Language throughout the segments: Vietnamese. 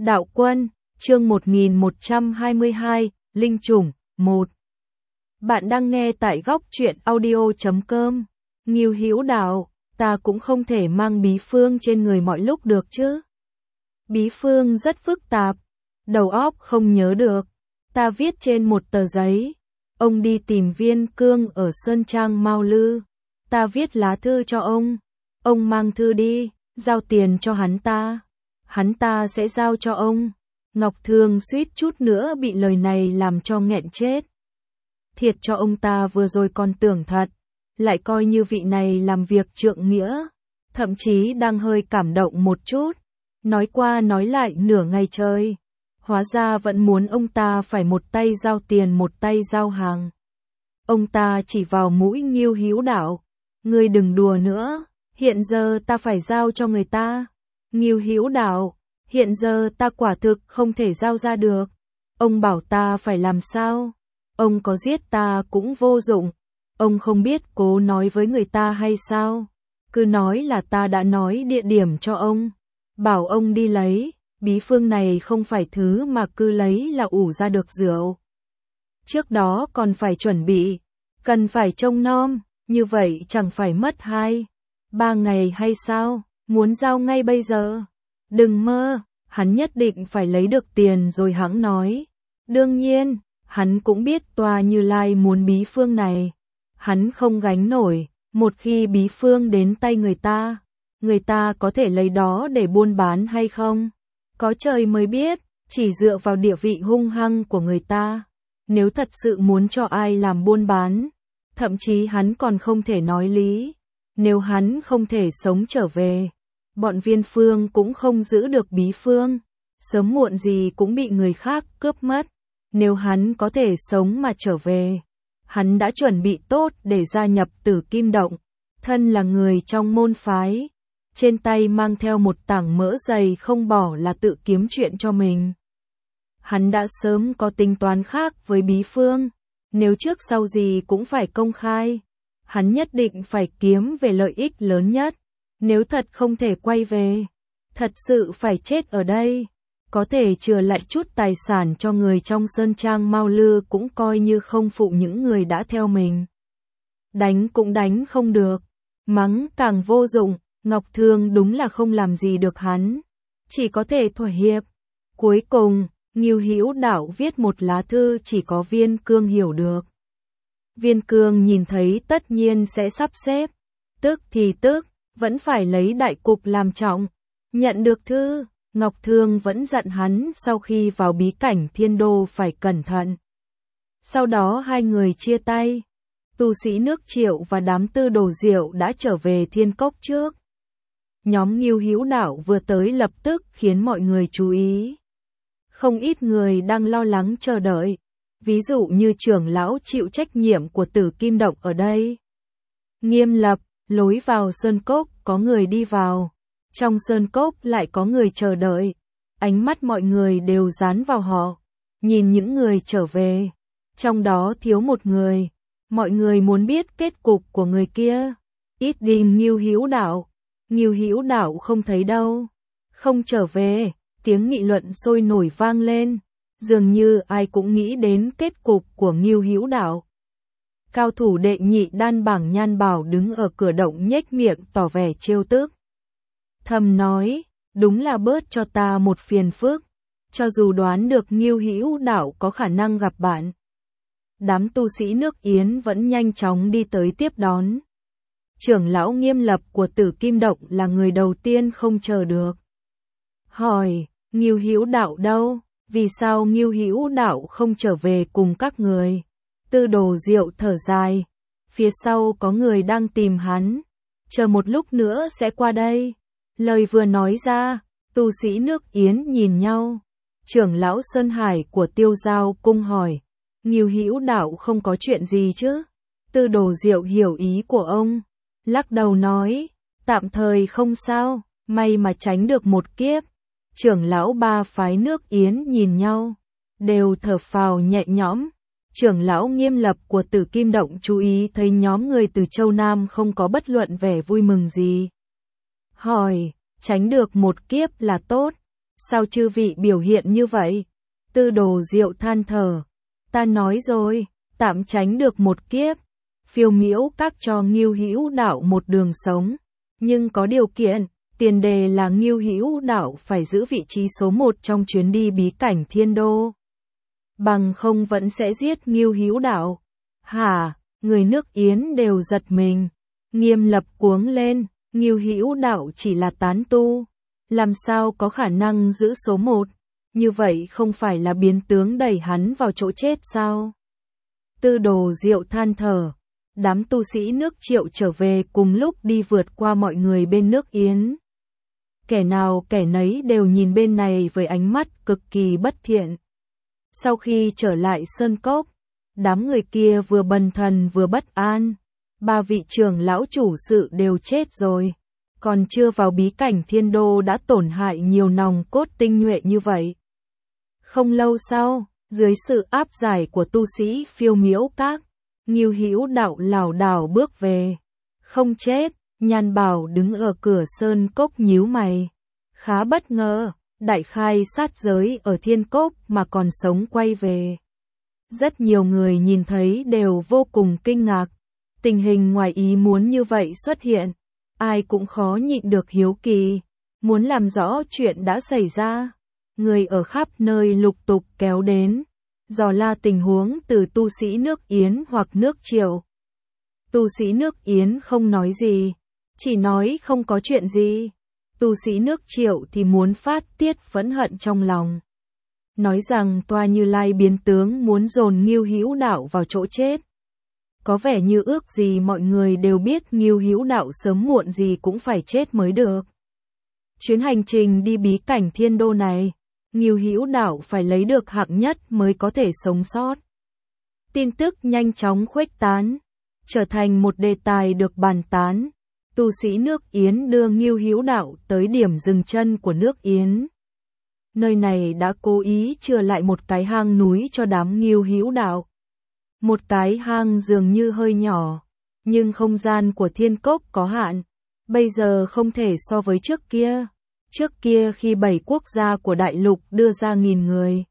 Đạo Quân, chương 1122, Linh Chủng, 1. Bạn đang nghe tại góc truyện audio.com. Ngưu Hữu Đạo, ta cũng không thể mang bí phương trên người mọi lúc được chứ. Bí phương rất phức tạp, đầu óc không nhớ được. Ta viết trên một tờ giấy. Ông đi tìm Viên Cương ở Sơn Trang Mao Lư. Ta viết lá thư cho ông. Ông mang thư đi, giao tiền cho hắn ta. Hắn ta sẽ giao cho ông. Ngọc Thường suýt chút nữa bị lời này làm cho nghẹn chết. Thiệt cho ông ta vừa rồi còn tưởng thật, lại coi như vị này làm việc trượng nghĩa, thậm chí đang hơi cảm động một chút, nói qua nói lại nửa ngày trời. Hóa ra vẫn muốn ông ta phải một tay giao tiền một tay giao hàng. Ông ta chỉ vào mũi Ngưu Hữu Đạo, ngươi đừng đùa nữa, hiện giờ ta phải giao cho người ta. Ngưu Hữu Đạo, hiện giờ ta quả thực không thể giao ra được. Ông bảo ta phải làm sao? Ông có giết ta cũng vô dụng. Ông không biết cố nói với người ta hay sao? Cứ nói là ta đã nói địa điểm cho ông. Bảo ông đi lấy, bí phương này không phải thứ mà cứ lấy là ủ ra được rượu. Trước đó còn phải chuẩn bị, cần phải trông nom, như vậy chẳng phải mất 2-3 ngày hay sao? Muốn giao ngay bây giờ? Đừng mơ, hắn nhất định phải lấy được tiền rồi hẵng nói. Đương nhiên, hắn cũng biết Tòa Như Lai muốn bí phương này. Hắn không gánh nổi, một khi bí phương đến tay người ta có thể lấy đó để buôn bán hay không? Có trời mới biết, chỉ dựa vào địa vị hung hăng của người ta. Nếu thật sự muốn cho ai làm buôn bán, thậm chí hắn còn không thể nói lý. Nếu hắn không thể sống trở về, bọn Viên Phương cũng không giữ được bí phương, sớm muộn gì cũng bị người khác cướp mất. Nếu hắn có thể sống mà trở về, hắn đã chuẩn bị tốt để gia nhập Tử Kim Động, thân là người trong môn phái, trên tay mang theo một tảng mỡ dày không bỏ là tự kiếm chuyện cho mình. Hắn đã sớm có tính toán khác với bí phương, nếu trước sau gì cũng phải công khai, hắn nhất định phải kiếm về lợi ích lớn nhất. Nếu thật không thể quay về, thật sự phải chết ở đây, có thể chừa lại chút tài sản cho người trong Sơn Trang Mao Lư cũng coi như không phụ những người đã theo mình. Đánh cũng đánh không được, mắng càng vô dụng, Ngọc Thường đúng là không làm gì được hắn, chỉ có thể thỏa hiệp. Cuối cùng, Ngưu Hữu Đạo viết một lá thư chỉ có Viên Cương hiểu được. Viên Cương nhìn thấy tất nhiên sẽ sắp xếp, tức thì tức, vẫn phải lấy đại cục làm trọng. Nhận được thư, Ngọc Thương vẫn dặn hắn sau khi vào bí cảnh Thiên Đô phải cẩn thận. Sau đó hai người chia tay. Tu sĩ nước Triệu và đám Tư Đồ Diệu đã trở về Thiên Cốc trước. Nhóm Ngưu Hữu Đạo vừa tới lập tức khiến mọi người chú ý. Không ít người đang lo lắng chờ đợi, ví dụ như trưởng lão chịu trách nhiệm của Tử Kim Động ở đây. Nghiêm lập, lối vào sơn cốc có người đi vào, trong sơn cốc lại có người chờ đợi, ánh mắt mọi người đều dán vào họ, nhìn những người trở về, trong đó thiếu một người, mọi người muốn biết kết cục của người kia. Ít đi Ngưu Hữu Đạo, Ngưu Hữu Đạo không thấy đâu, không trở về, tiếng nghị luận sôi nổi vang lên, dường như ai cũng nghĩ đến kết cục của Ngưu Hữu Đạo. Cao thủ đệ nhị đan bảng Nhan Bảo đứng ở cửa động nhếch miệng tỏ vẻ trêu tức. Thầm nói, đúng là bớt cho ta một phiền phức, cho dù đoán được Ngưu Hữu Đạo có khả năng gặp bạn. Đám tu sĩ nước Yến vẫn nhanh chóng đi tới tiếp đón. Trưởng lão Nghiêm Lập của Tử Kim Động là người đầu tiên không chờ được. Hỏi, Ngưu Hữu Đạo đâu? Vì sao Ngưu Hữu Đạo không trở về cùng các người? Tư Đồ Diệu thở dài, phía sau có người đang tìm hắn, chờ một lúc nữa sẽ qua đây. Lời vừa nói ra, tu sĩ nước Yến nhìn nhau. Trưởng lão Sơn Hải của Tiêu Giao cung hỏi, Ngưu Hữu Đạo không có chuyện gì chứ? Tư Đồ Diệu hiểu ý của ông, lắc đầu nói, tạm thời không sao, may mà tránh được một kiếp. Trưởng lão ba phái nước Yến nhìn nhau, đều thở phào nhẹ nhõm. Trưởng lão Nghiêm Lập của Tử Kim Động chú ý thấy nhóm người từ Châu Nam không có bất luận vẻ vui mừng gì. Hỏi, tránh được một kiếp là tốt, Sao chư vị biểu hiện như vậy? Tư Đồ Diệu than thở. Ta nói rồi, tạm tránh được một kiếp. Phiêu Miễu Các cho Ngưu Hữu Đạo một đường sống, nhưng có điều kiện, tiền đề là Ngưu Hữu Đạo phải giữ vị trí số 1 trong chuyến đi bí cảnh Thiên Đô. Bằng không vẫn sẽ giết Ngưu Hữu Đạo. Hả? Người nước Yến đều giật mình. Nghiêm Lập cuống lên, Ngưu Hữu Đạo chỉ là tán tu, làm sao có khả năng giữ số 1? Như vậy không phải là biến tướng đẩy hắn vào chỗ chết sao? Tư Đồ Diệu than thở. Đám tu sĩ nước Triệu trở về cùng lúc đi vượt qua mọi người bên nước Yến. Kẻ nào kẻ nấy đều nhìn bên này với ánh mắt cực kỳ bất thiện. Sau khi trở lại Sơn Cốc, đám người kia vừa bần thần vừa bất an. 3 vị trưởng lão chủ sự đều chết rồi, còn chưa vào bí cảnh Thiên Đô đã tổn hại nhiều nòng cốt tinh nhuệ như vậy. Không lâu sau, dưới sự áp giải của tu sĩ Phiêu Miễu Các, Ngưu Hữu Đạo lảo đảo bước về. Không chết, Nhan Bảo đứng ở cửa Sơn Cốc nhíu mày. Khá bất ngờ, đại khai sát giới ở Thiên Cốc mà còn sống quay về. Rất nhiều người nhìn thấy đều vô cùng kinh ngạc. Tình hình ngoài ý muốn như vậy xuất hiện, ai cũng khó nhịn được hiếu kỳ, muốn làm rõ chuyện đã xảy ra. Người ở khắp nơi lục tục kéo đến, dò la tình huống từ tu sĩ nước Yến hoặc nước Triệu. Tu sĩ nước Yến không nói gì, chỉ nói không có chuyện gì. Tu sĩ nước Triệu thì muốn phát tiết phẫn hận trong lòng, nói rằng Toa Như Lai biến tướng muốn dồn Ngưu Hữu Đạo vào chỗ chết. Có vẻ như ước gì mọi người đều biết Ngưu Hữu Đạo sớm muộn gì cũng phải chết mới được. Chuyến hành trình đi bí cảnh Thiên Đô này, Ngưu Hữu Đạo phải lấy được hạng nhất mới có thể sống sót. Tin tức nhanh chóng khuếch tán, trở thành một đề tài được bàn tán. Tu sĩ nước Yến đưa Ngưu Hữu Đạo tới điểm dừng chân của nước Yến. Nơi này đã cố ý chừa lại một cái hang núi cho đám Ngưu Hữu Đạo. Một cái hang dường như hơi nhỏ, nhưng không gian của Thiên Cốc có hạn, bây giờ không thể so với trước kia. Trước kia khi 7 quốc gia của đại lục đưa ra 1000 người,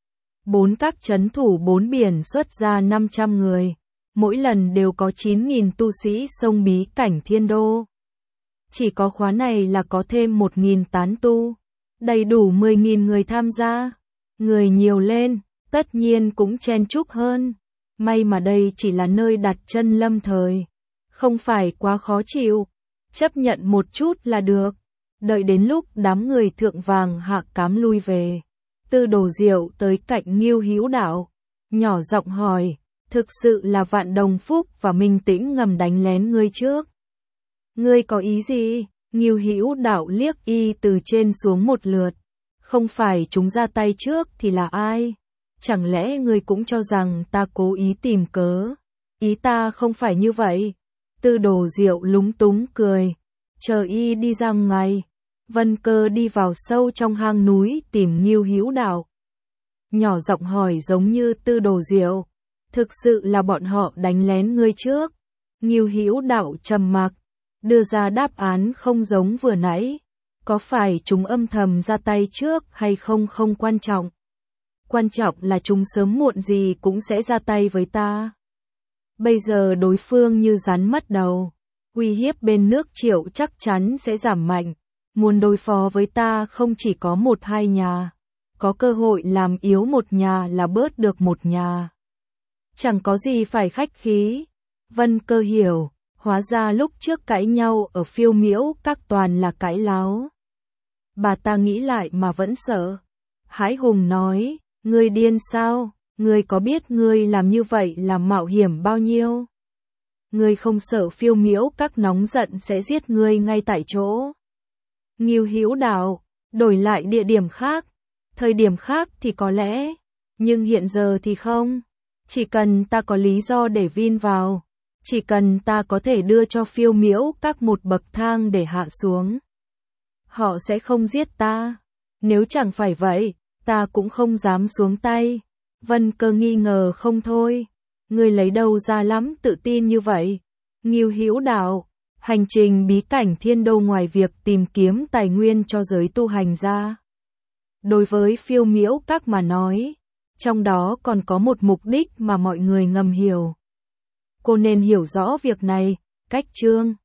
4 các trấn thủ 4 biển xuất ra 500 người, mỗi lần đều có 9000 tu sĩ xông bí cảnh Thiên Đô. Chỉ có khóa này là có thêm 1000 tán tu, đầy đủ 10.000 người tham gia. Người nhiều lên, tất nhiên cũng chen chúc hơn. May mà đây chỉ là nơi đặt chân lâm thời, không phải quá khó chịu, chấp nhận một chút là được. Đợi đến lúc đám người thượng vàng hạ cám lui về, Tư Đồ Diệu tới cạnh Ngưu Hữu Đạo, nhỏ giọng hỏi, thực sự là Vạn Đồng Phúc và Minh Tĩnh ngầm đánh lén ngươi trước? Ngươi có ý gì? Ngưu Hữu Đạo liếc y từ trên xuống một lượt, không phải chúng ra tay trước thì là ai? Chẳng lẽ ngươi cũng cho rằng ta cố ý tìm cớ? Ý ta không phải như vậy. Tư Đồ Diệu lúng túng cười, chờ y đi ra ngoài. Vân Cơ đi vào sâu trong hang núi tìm Ngưu Hữu Đạo. Nhỏ giọng hỏi giống như Tư Đồ Diệu, thực sự là bọn họ đánh lén ngươi trước? Ngưu Hữu Đạo trầm mặc, đưa ra đáp án không giống vừa nãy. Có phải chúng âm thầm ra tay trước hay không không quan trọng. Quan trọng là chúng sớm muộn gì cũng sẽ ra tay với ta. Bây giờ đối phương như rắn mất đầu, uy hiếp bên nước Triệu chắc chắn sẽ giảm mạnh. Muốn đối phó với ta không chỉ có 1-2 nhà, có cơ hội làm yếu một nhà là bớt được một nhà. Chẳng có gì phải khách khí. Vân Cơ hiểu, hóa ra lúc trước cãi nhau ở Phiêu Miễu Các toàn là cãi láo. Bà ta nghĩ lại mà vẫn sợ. Hãi hùng nói, ngươi điên sao? Ngươi có biết ngươi làm như vậy là mạo hiểm bao nhiêu? Ngươi không sợ Phiêu Miễu Các nóng giận sẽ giết ngươi ngay tại chỗ? Ngưu Hữu Đạo, đổi lại địa điểm khác, thời điểm khác thì có lẽ, nhưng hiện giờ thì không. Chỉ cần ta có lý do để vin vào, chỉ cần ta có thể đưa cho Phiêu Miễu Các một bậc thang để hạ xuống, họ sẽ không giết ta. Nếu chẳng phải vậy, ta cũng không dám xuống tay. Vân Cơ nghi ngờ không thôi, ngươi lấy đâu ra lắm tự tin như vậy? Ngưu Hữu Đạo, hành trình bí cảnh Thiên Đô ngoài việc tìm kiếm tài nguyên cho giới tu hành ra, Đối với phiêu miễu các mà nói, trong đó còn có một mục đích mà mọi người ngầm hiểu. Cô nên hiểu rõ việc này, cách Trương